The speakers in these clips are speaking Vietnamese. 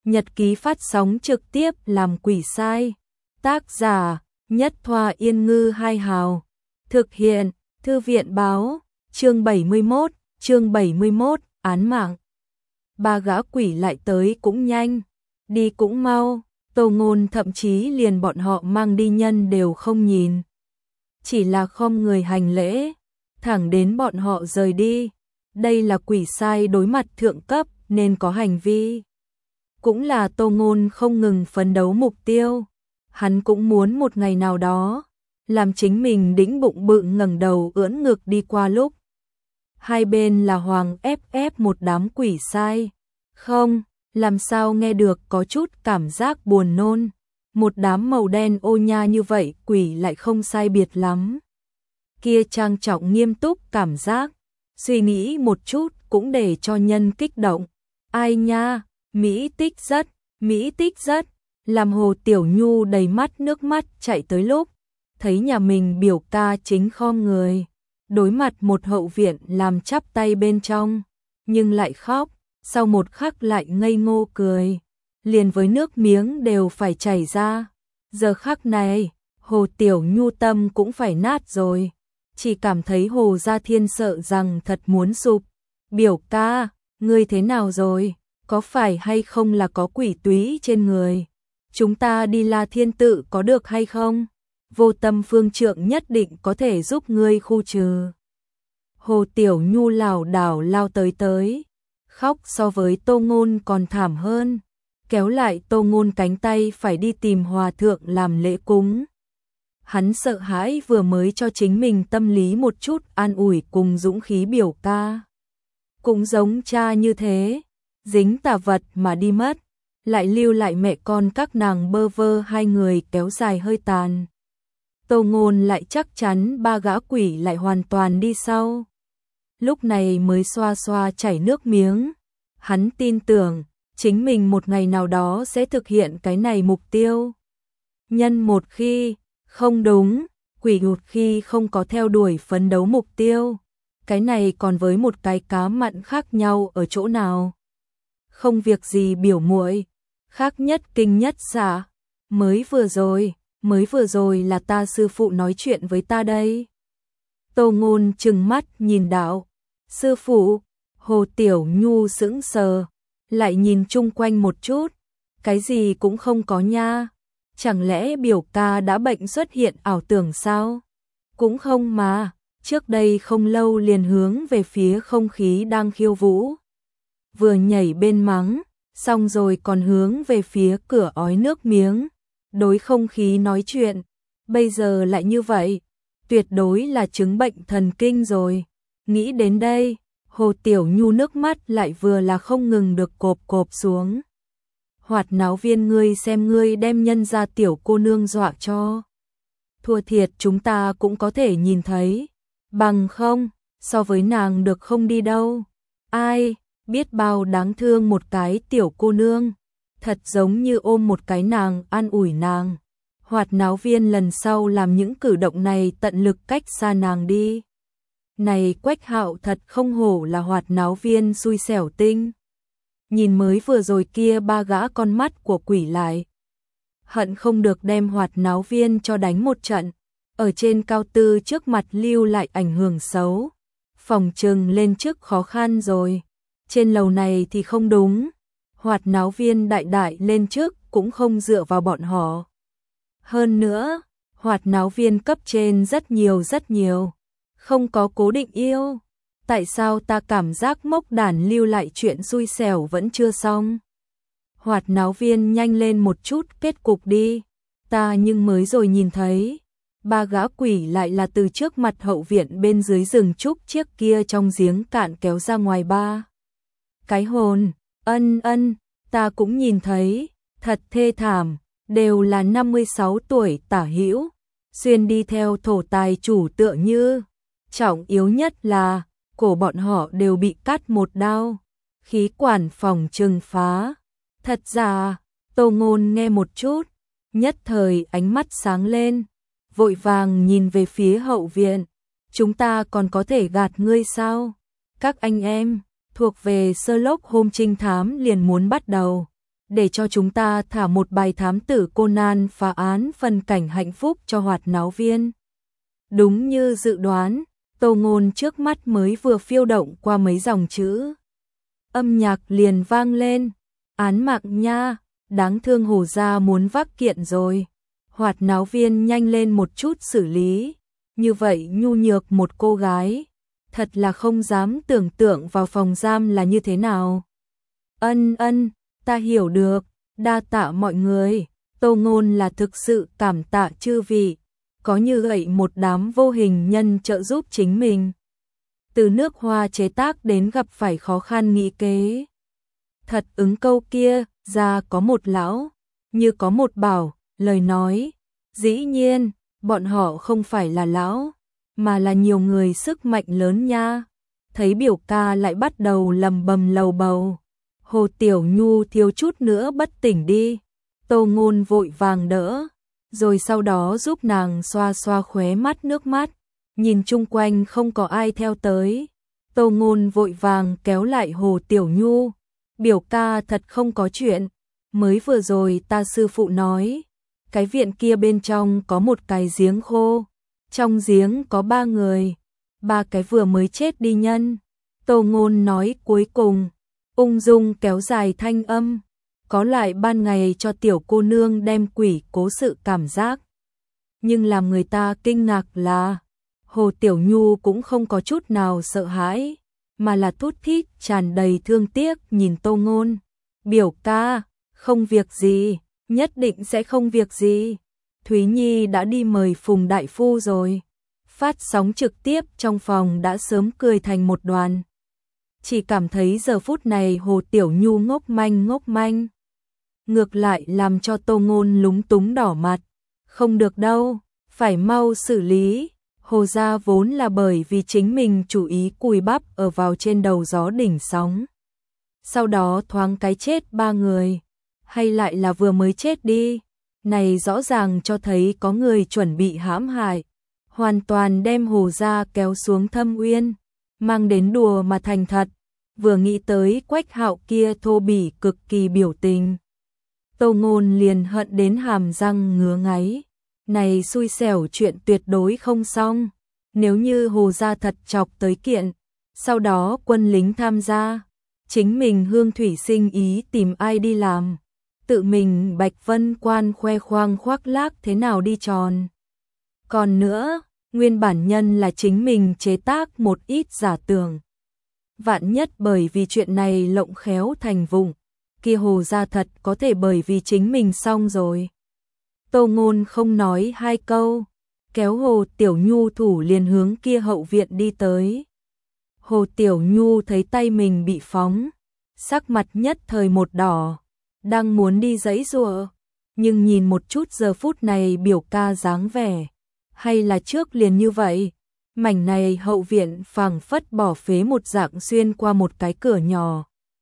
Nhật ký phát sóng trực tiếp làm quỷ sai. Tác giả Nhất Thoa Yên Ngư Hai Hào. Thực hiện Thư viện Báo. Chương 71, án mạng. Ba gã quỷ lại tới cũng nhanh, đi cũng mau. Tô Ngôn thậm chí liền bọn họ mang đi nhân đều không nhìn, chỉ là khom người hành lễ, thẳng đến bọn họ rời đi. Đây là quỷ sai đối mặt thượng cấp nên có hành vi. Cũng là Tô Ngôn không ngừng phấn đấu mục tiêu. Hắn cũng muốn một ngày nào đó làm chính mình đĩnh bụng bự ngẩng đầu ưỡn ngực đi qua lúc hai bên là Hoàng ép một đám quỷ sai. Không, làm sao nghe được có chút cảm giác buồn nôn. Một đám màu đen ô nha như vậy quỷ lại không sai biệt lắm. Kia trang trọng nghiêm túc cảm giác, suy nghĩ một chút cũng để cho nhân kích động. Ai nha, mỹ tích rất. Làm Hồ Tiểu Nhu đầy mắt nước mắt chạy tới lúc thấy nhà mình biểu ca chính khom người đối mặt một hậu viện làm chắp tay bên trong, nhưng lại khóc, sau một khắc lại ngây ngô cười, liền với nước miếng đều phải chảy ra. Giờ khắc này, Hồ Tiểu Nhu tâm cũng phải nát rồi, chỉ cảm thấy Hồ Gia Thiên sợ rằng thật muốn sụp. Biểu ca, ngươi thế nào rồi? Có phải hay không là có quỷ túy trên người? Chúng ta đi La Thiên Tự có được hay không? Vô Tâm phương trượng nhất định có thể giúp ngươi khu trừ. Hồ Tiểu Nhu lảo đảo lao tới, khóc so với Tô Ngôn còn thảm hơn, kéo lại Tô Ngôn cánh tay phải đi tìm hòa thượng làm lễ cúng. Hắn sợ hãi vừa mới cho chính mình tâm lý một chút an ủi cùng dũng khí biểu ca. Cũng giống cha như thế, dính tà vật mà đi mất, lại lưu lại mẹ con các nàng bơ vơ hai người kéo dài hơi tàn. Tô Ngôn lại chắc chắn ba gã quỷ lại hoàn toàn đi sau. Lúc này mới xoa xoa chảy nước miếng. Hắn tin tưởng chính mình một ngày nào đó sẽ thực hiện cái này mục tiêu. Nhân một khi không đúng, quỷ một khi không có theo đuổi phấn đấu mục tiêu. Cái này còn với một cái cá mặn khác nhau ở chỗ nào? Không việc gì biểu muội, khác nhất kinh nhất xạ. Mới vừa rồi là ta sư phụ nói chuyện với ta đây. Tô Ngôn trừng mắt nhìn đạo. Sư phụ? Hồ Tiểu Nhu sững sờ, lại nhìn chung quanh một chút, cái gì cũng không có nha. Chẳng lẽ biểu ca đã bệnh xuất hiện ảo tưởng sao? Cũng không mà, trước đây không lâu liền hướng về phía không khí đang khiêu vũ, vừa nhảy bên mắng, xong rồi còn hướng về phía cửa ói nước miếng, đối không khí nói chuyện. Bây giờ lại như vậy, tuyệt đối là chứng bệnh thần kinh rồi. Nghĩ đến đây, Hồ Tiểu Nhu nước mắt lại vừa là không ngừng được cộp xuống. Hoạt náo viên, ngươi xem ngươi đem nhân ra tiểu cô nương dọa cho. Thua thiệt chúng ta cũng có thể nhìn thấy, bằng không, so với nàng được không đi đâu. Ai, biết bao đáng thương một cái tiểu cô nương, thật giống như ôm một cái nàng an ủi nàng. Hoạt náo viên lần sau làm những cử động này tận lực cách xa nàng đi. Này Quách Hạo thật không hổ là hoạt náo viên xui xẻo tinh. Nhìn mới vừa rồi kia ba gã con mắt của quỷ lại, hận không được đem hoạt náo viên cho đánh một trận. Ở trên cao tư trước mặt lưu lại ảnh hưởng xấu, phòng trừng lên trước khó khăn rồi. Trên lầu này thì không đúng, hoạt náo viên đại lên trước cũng không dựa vào bọn họ. Hơn nữa, hoạt náo viên cấp trên rất nhiều, không có cố định yêu. Tại sao ta cảm giác Mốc Đản lưu lại chuyện xui xẻo vẫn chưa xong? Hoạt náo viên nhanh lên một chút kết cục đi. Ta nhưng mới rồi nhìn thấy, ba gã quỷ lại là từ trước mặt hậu viện bên dưới rừng trúc chiếc kia trong giếng cạn kéo ra ngoài ba cái hồn. Ân, ta cũng nhìn thấy, thật thê thảm, đều là 56 tuổi tả hữu, xuyên đi theo thổ tài chủ tựa như. Trọng yếu nhất là cổ bọn họ đều bị cắt một đao, khí quản phòng trừng phá. Thật ra, Tô Ngôn nghe một chút, nhất thời ánh mắt sáng lên, vội vàng nhìn về phía hậu viện. Chúng ta còn có thể gạt ngươi sao? Các anh em, thuộc về Sherlock Holmes trinh thám liền muốn bắt đầu. để cho chúng ta thả một bài thám tử Conan phá án phân cảnh hạnh phúc cho hoạt náo viên. Đúng như dự đoán, Tô Ngôn trước mắt mới vừa phiêu động qua mấy dòng chữ. Âm nhạc liền vang lên, án mạng nha, đáng thương Hồ gia muốn vác kiện rồi. Hoạt náo viên nhanh lên một chút xử lý, như vậy nhu nhược một cô gái, thật là không dám tưởng tượng vào phòng giam là như thế nào. Ân, ta hiểu được, đa tạ mọi người, Tô Ngôn là thực sự cảm tạ chư vị, có như vậy một đám vô hình nhân trợ giúp chính mình. Từ nước hoa chế tác đến gặp phải khó khăn nghĩ kế. Thật ứng câu kia, ra có một lão, như có một bảo, lời nói. Dĩ nhiên, bọn họ không phải là lão, mà là nhiều người sức mạnh lớn nha. Thấy biểu ca lại bắt đầu lầm bầm lầu bầu. Hồ Tiểu Nhu thiếu chút nữa bất tỉnh đi. Tô Ngôn vội vàng đỡ, rồi sau đó giúp nàng xoa xoa khóe mắt nước mắt. Nhìn chung quanh không có ai theo tới. Tô Ngôn vội vàng kéo lại Hồ Tiểu Nhu. Biểu ca thật không có chuyện. Mới vừa rồi ta sư phụ nói, cái viện kia bên trong có một cái giếng khô. Trong giếng có 3 người, 3 cái vừa mới chết đi nhân. Tô Ngôn nói cuối cùng, ung dung kéo dài thanh âm, có lại ban ngày cho tiểu cô nương đem quỷ cố sự cảm giác. Nhưng làm người ta kinh ngạc là, Hồ Tiểu Nhu cũng không có chút nào sợ hãi, mà là thút thít tràn đầy thương tiếc nhìn Tô Ngôn. Biểu ca, không việc gì, nhất định sẽ không việc gì. Thúy Nhi đã đi mời Phùng Đại Phu rồi. Phát sóng trực tiếp trong phòng đã sớm cười thành một đoàn. Chỉ cảm thấy giờ phút này Hồ Tiểu Nhu ngốc manh. Ngược lại làm cho Tô Ngôn lúng túng đỏ mặt. Không được đâu, phải mau xử lý. Hồ gia vốn là bởi vì chính mình chủ ý cùi bắp ở vào trên đầu gió đỉnh sóng. Sau đó thoáng cái chết 3 người. Hay lại là vừa mới chết đi. Này rõ ràng cho thấy có người chuẩn bị hãm hại. Hoàn toàn đem Hồ gia kéo xuống thâm uyên. Mang đến đùa mà thành thật. Vừa nghĩ tới Quách Hạo kia thô bỉ cực kỳ biểu tình. Tô Ngôn liền hận đến hàm răng ngứa ngáy. Này xui xẻo chuyện tuyệt đối không xong. Nếu như Hồ gia thật chọc tới kiện, sau đó quân lính tham gia, chính mình Hương Thủy sinh ý tìm ai đi làm, tự mình Bạch Vân Quan khoe khoang khoác lác thế nào đi tròn. Còn nữa, nguyên bản nhân là chính mình chế tác một ít giả tưởng. Vạn nhất bởi vì chuyện này lộng khéo thành vụng, kia Hồ gia thật có thể bởi vì chính mình xong rồi. Tô Ngôn không nói 2 câu, kéo Hồ Tiểu Nhu thủ liền hướng kia hậu viện đi tới. Hồ Tiểu Nhu thấy tay mình bị phóng, sắc mặt nhất thời một đỏ, đang muốn đi giãy giụa, nhưng nhìn một chút giờ phút này biểu ca dáng vẻ, hay là trước liền như vậy, mảnh này hậu viện phảng phất bỏ phế một dạng xuyên qua một cái cửa nhỏ.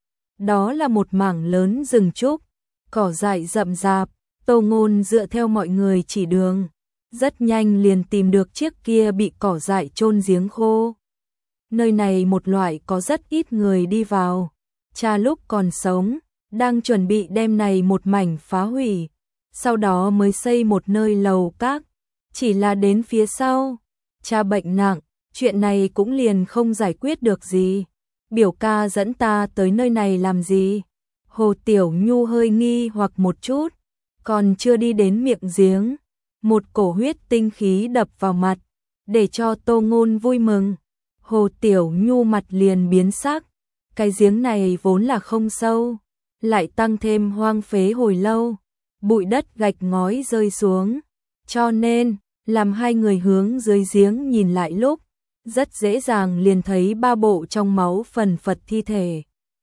Đó là một mảng lớn rừng trúc, cỏ dại rậm rạp. Tô Ngôn dựa theo mọi người chỉ đường, rất nhanh liền tìm được chiếc kia bị cỏ dại chôn giếng khô. Nơi này một loại có rất ít người đi vào, cha lúc còn sống, đang chuẩn bị đem này một mảnh phá hủy, sau đó mới xây một nơi lầu các, chỉ là đến phía sau, cha bệnh nặng, chuyện này cũng liền không giải quyết được gì. Biểu ca dẫn ta tới nơi này làm gì? Hồ Tiểu Nhu hơi nghi hoặc một chút. Còn chưa đi đến miệng giếng, một cổ huyết tinh khí đập vào mặt, để cho Tô Ngôn vui mừng. Hồ Tiểu Nhu mặt liền biến sắc, cái giếng này vốn là không sâu, lại tăng thêm hoang phế hồi lâu, bụi đất gạch ngói rơi xuống, cho nên, làm hai người hướng dưới giếng nhìn lại lúc, rất dễ dàng liền thấy 3 bộ trong máu phần phật thi thể.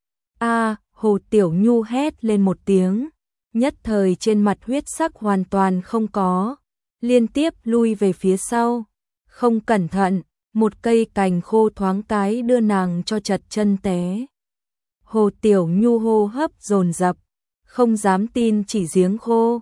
Hồ Tiểu Nhu hét lên một tiếng. Nhất thời trên mặt huyết sắc hoàn toàn không có, liên tiếp lui về phía sau, không cẩn thận, một cây cành khô thoáng cái đưa nàng cho chật chân té. Hồ Tiểu Nhu hô hấp dồn dập, không dám tin chỉ giếng khô.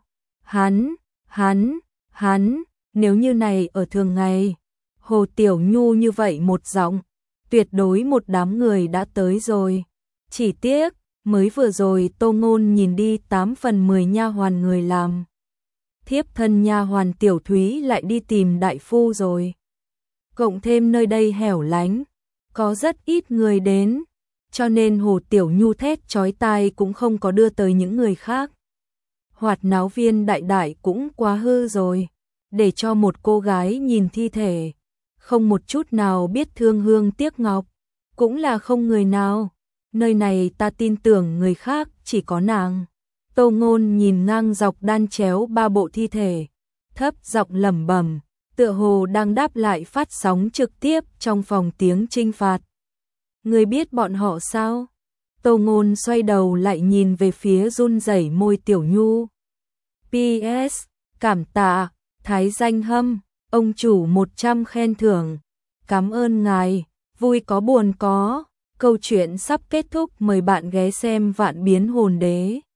Hắn, nếu như này ở thường ngày, Hồ Tiểu Nhu như vậy một giọng, tuyệt đối một đám người đã tới rồi. Chỉ tiếc, Mới vừa rồi Tô Ngôn nhìn đi 8 phần 10 nha hoàn người làm. Thiếp thân nha hoàn Tiểu Thúy lại đi tìm đại phu rồi. Cộng thêm nơi đây hẻo lánh, có rất ít người đến, cho nên Hồ Tiểu Nhu thét chói tai cũng không có đưa tới những người khác. Hoạt náo viên đại đại cũng quá hư rồi, để cho một cô gái nhìn thi thể, không một chút nào biết thương hương tiếc ngọc, cũng là không người nào. Nơi này ta tin tưởng người khác chỉ có nàng. Tô Ngôn nhìn ngang dọc đan chéo 3 bộ thi thể, thấp giọng lẩm bẩm, tựa hồ đang đáp lại phát sóng trực tiếp trong phòng tiếng trinh phạt. Người biết bọn họ sao? Tô Ngôn xoay đầu lại nhìn về phía run rẩy môi Tiểu Nhu. PS, cảm tạ, Thái Danh Hâm, ông chủ 100 khen thưởng. Cảm ơn ngài, vui có buồn có. Câu chuyện sắp kết thúc, mời bạn ghé xem Vạn Biến Hồn Đế.